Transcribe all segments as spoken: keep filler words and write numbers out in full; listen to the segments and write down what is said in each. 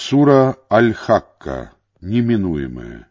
Сура Аль-Хакка, неминуемая.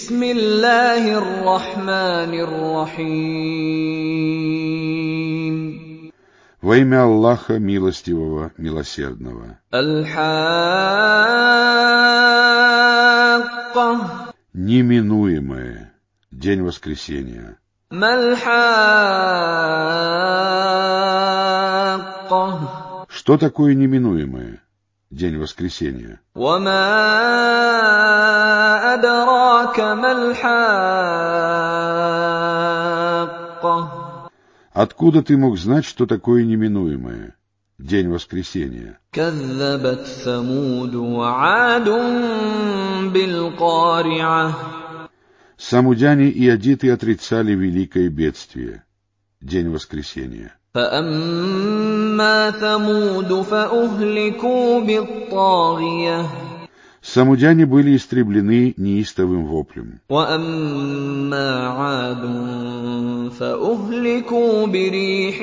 Бисмиллахир-рахманир-рахим. Во имя Аллаха Милостивого, Милосердного. Аль-Хакка. Неминуемое. День воскресения. Маль-Хакка. Что такое неминуемое? День воскресения. Вама адрака маль-Хакка. Откуда ты мог знать, что такое неминуемое? День воскресения. Каззабат Самуду ва Адун биль-Кари'а. Самудяне и адиты отрицали великое бедствие. День воскресения. فأما ثمود فأهلكوا بالطاغية. Самудяне были истреблены неистовым воплем. وأما عاد فأهلكوا بريح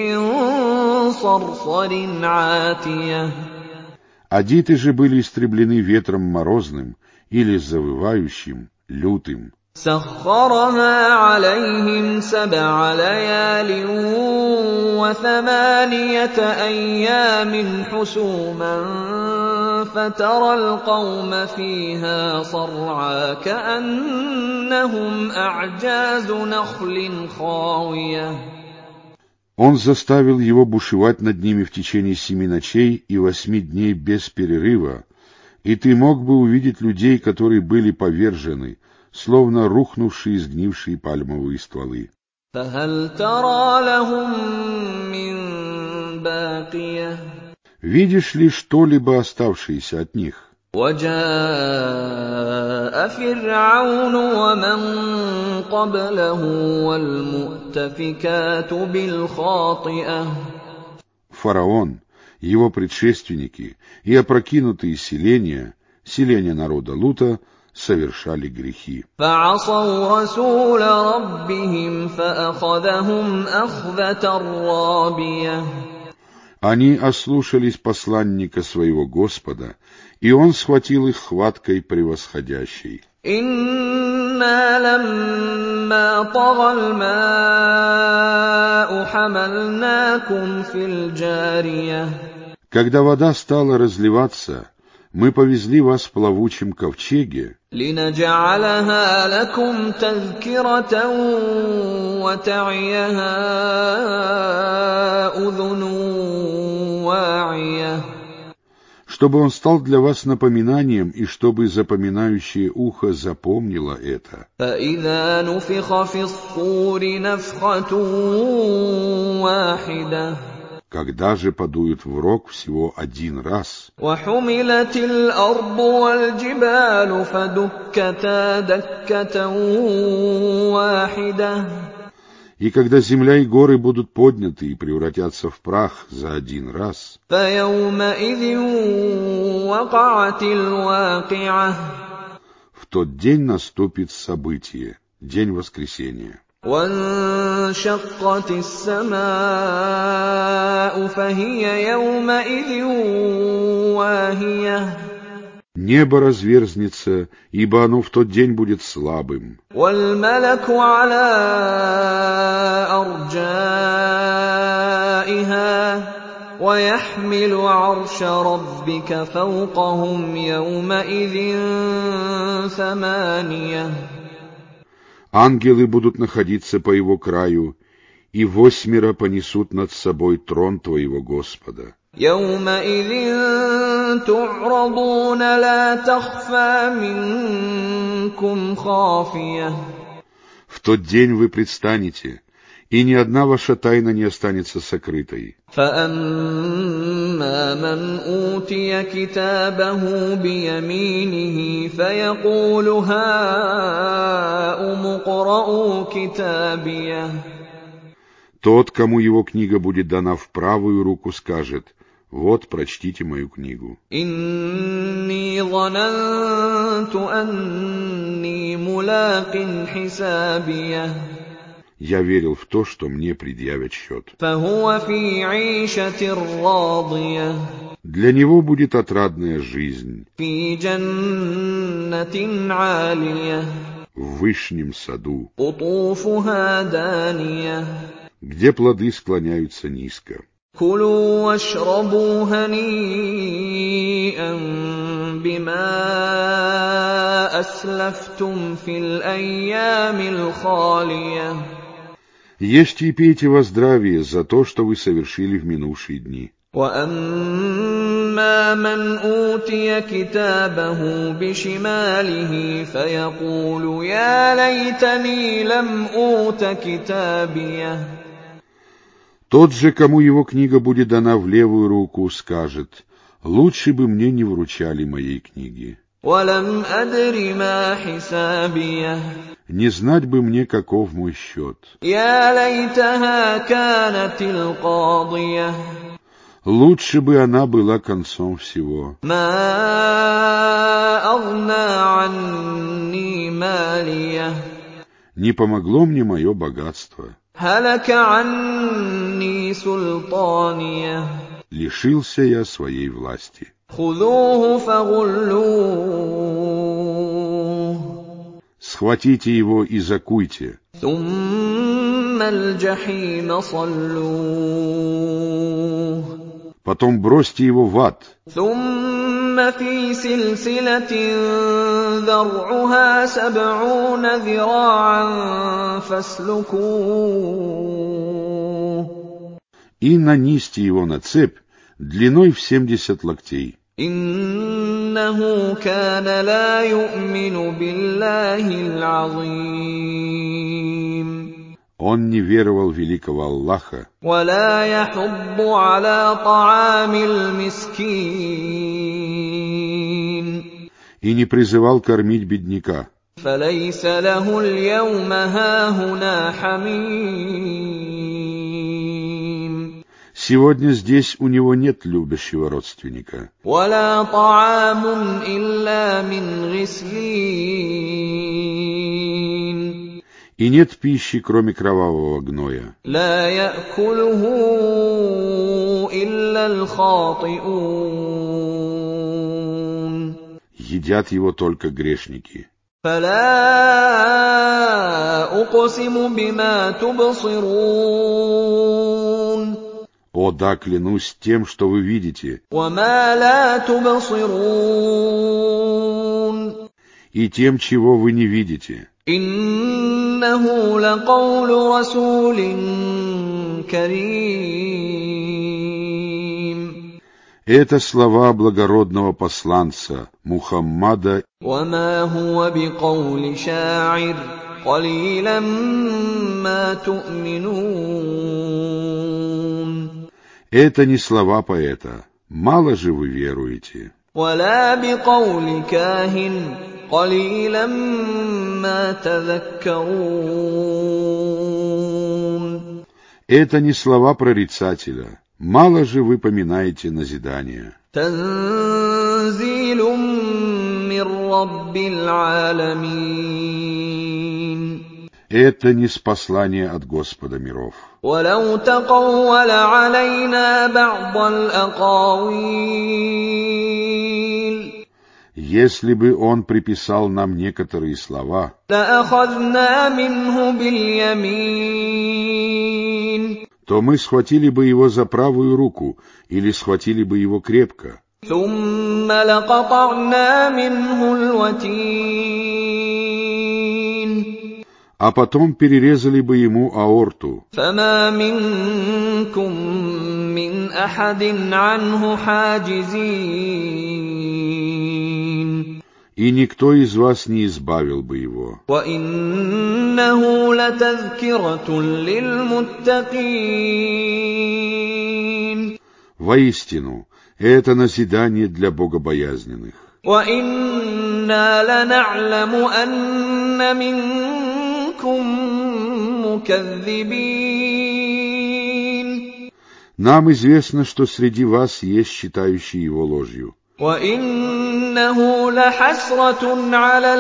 صرصر عاتية. Адиты же были истреблены ветром морозным или завывающим, лютым. سخرها عليهم سبع ليال وثمانية أيام حسوما فترى القوم فيها صرعى كأنهم أعجاز نخل خاوية. Он заставил его бушевать над ними в течение семи ночей и восьми дней без перерыва, и ты мог бы увидеть людей, которые были повержены, словно рухнувшие сгнившие пальмовые стволы. Видишь ли что-либо оставшееся от них? وجاء فرعون ومن قبله والمؤتفكات بالخاطئة. Фараон, его предшественники и опрокинутые селения, селения народа Лута, совершали грехи. فعصوا رسول ربهم فأخذهم أخذة رابية. Они ослушались посланника своего Господа, и он схватил их хваткой превосходящей. إنا لما طغى الماء حملناكم في الجارية. Когда вода стала разливаться, мы повезли вас в плавучем ковчеге, لنجعلها لكم تذكرة وتعيها أذن واعية. чтобы он стал для вас напоминанием и чтобы запоминающее ухо запомнило это. فإذا نفخ في الصور نفخة واحدة. Когда же подуют в рог всего один раз. وحملت الأرض والجبال فدكتا دكة واحدة. И когда земля и горы будут подняты и превратятся в прах за один раз. فيومئذ وقعت الواقعة. В тот день наступит событие, день воскресения. وانشقت السماء فهي يومئذ واهية. Небо разверзнется, ибо оно в тот день будет слабым. والملك على أرجائها ويحمل عرش ربك فوقهم يومئذ ثمانية. Ангелы будут находиться по его краю, и восьмеро понесут над собой трон твоего Господа. يومئذ تعرضون لا تخفى منكم خافية. В тот день вы предстанете, и ни одна ваша тайна не останется сокрытой. فأما من أوتي كتابه بيمينه فيقول هاؤم اقرءوا كتابيه. Тот, кому его книга будет дана в правую руку, скажет: вот, прочтите мою книгу. إني ظننت أني ملاق حسابيه. Я верил в то, что мне предъявят счет. فهو في عيشة راضية. Для него будет отрадная жизнь في جنة عالية в вышнем саду, قطوفها دانية где плоды склоняются низко. كلوا واشربوا هنيئا بما أسلفتم في الأيام الخالية Ешьте и пейте во здравие за то, что вы совершили в минувшие дни. وَأَمَّا مَنْ أُوتِيَ كِتَابَهُ بِشِمَالِهِ فَيَقُولُ يَا لَيْتَنِي لَمْ أُوتَ كِتَابِيَهْ Тот же, кому его книга будет дана в левую руку, скажет: «Лучше бы мне не вручали моей книги. وَلَمْ أَدْرِ مَا حِسَابِيَهْ Не знать бы мне, каков мой счет. يَا لَيْتَهَا كَانَتِ الْقَاضِيَةَ Лучше бы она была концом всего. مَا أَغْنَىٰ عَنِّي مَالِيَهْ Не помогло мне мое богатство. هَلَكَ عَنِّي سُلْطَانِيَهْ Лишился я своей власти». خُذُوهُ فَغُلُّوهُ Схватите его и закуйте. ثُمَّ الْجَحِيمَ صَلُّوهُ Потом бросьте его в ад. ثُمَّ فِي سِلْسِلَةٍ ذَرْعُهَا سَبْعُونَ ذِرَاعًا فَاسْلُكُوهُ И нанизьте его на цепь длиной в семьдесят локтей. إِنَّهُ كَانَ لَا يُؤْمِنُ بِاللَّهِ الْعَظِيمِ Он не веровал в великого Аллаха وَلَا يَحُضُّ عَلَىٰ طَعَامِ الْمِسْكِينِ и не призывал кормить бедняка. فَلَيْسَ لَهُ الْيَوْمَ هَاهُنَا حَمِيمٌ Сегодня здесь у него нет любящего родственника. وَلَا طَعَامٌ إِلَّا مِنْ غِسْلِينٍ И нет пищи, кроме кровавого гноя. لَا يَأْكُلُهُ إِلَّا الْخَاطِئُونَ Едят его только грешники. فَلَا أُقْسِمُ بِمَا تُبْصِرُونَ О да, клянусь тем, что вы видите, وَمَا لَا تُبْصِرُونَ и тем, чего вы не видите. إِنَّهُ لَقَوْلُ رَسُولٍ كَرِيمٍ Это слова благородного посланца Мухаммада, وَمَا هُوَ بِقَوْلِ شَاعِرٍ قَلِيلًا مَّا تُؤْمِنُونَ это не слова поэта, мало же вы веруете. وَلَا بِقَوْلِ كَاهِنٍ قَلِيلًا مَّا تَذَكَّرُونَ Это не слова прорицателя, мало же вы поминаете назидания. تَنزِيلٌ مِّن رَّبِّ الْعَالَمِينَ Это не спаслание от Господа миров. وَلَوْ تَقَوَّلَ عَلَيْنَا بَعْضَ الْأَقَاوِيلِ Если бы он приписал нам некоторые слова, لَأَخَذْنَا مِنْهُ بِالْيَمِينِ то мы схватили бы его за правую руку или схватили бы его крепко, ثُمَّ لَقَطَعْنَا مِنْهُ الْوَتِينَ а потом перерезали бы ему аорту. فَمَا مِنكُم مِّنْ أَحَدٍ عَنْهُ حَاجِزِينَ И никто из вас не избавил бы его. وَإِنَّهُ لَتَذْكِرَةٌ لِّلْمُتَّقِينَ Воистину, это назидание для богобоязненных. وَإِنَّا لَنَعْلَمُ أَنَّ مِنكُم مُّكَذِّبِينَ Нам известно, что среди вас есть считающие его ложью. وَإِنَّهُ لَحَسْرَةٌ عَلَى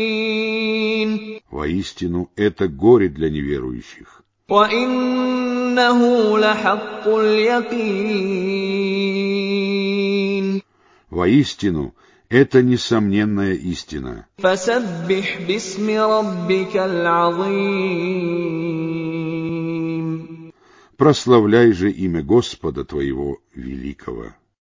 الْكَافِرِينَ Воистину, это горе для неверующих. وَإِنَّهُ وَإِنَّهُ لَحَقُّ الْيَقِينِ. Воистину, это несомненная истина. فَسَبِّحْ بِاسْمِ رَبِّكَ الْعَظِيمِ. Прославляй же имя Господа твоего великого.